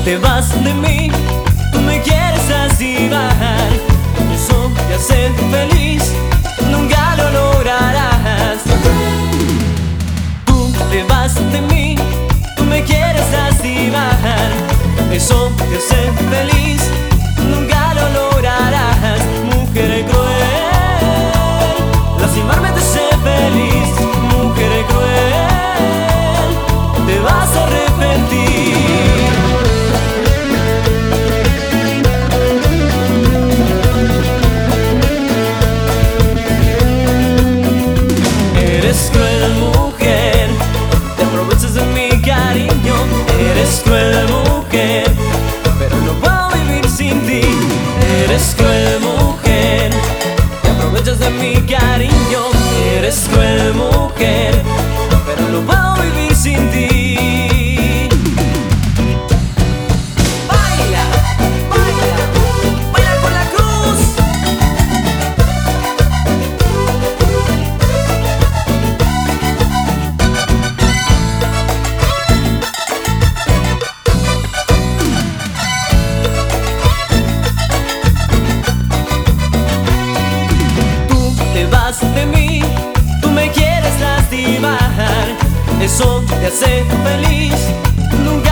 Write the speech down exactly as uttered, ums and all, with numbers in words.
te vas de mí, tú me quieres lastimar. Eso te hace feliz, nunca lo lograrás. Tú te vas de mí, tú me quieres lastimar. Eso te hace feliz, nunca lo lograrás. Mujer cruel, lastimarme te hace feliz. Mujer cruel, te vas a arrepentir. Eres cruel, mujer, te aprovechas de mi cariño. Eres cruel, mujer, pero no puedo vivir sin ti. Eres cruel, mujer, te aprovechas de mi cariño. Eres cruel, mujer, pero no puedo vivir sin ti. Baila, baila, baila con la cruz. Tú te vas de mí, tú me quieres lastimar. Eso te hace feliz, nunca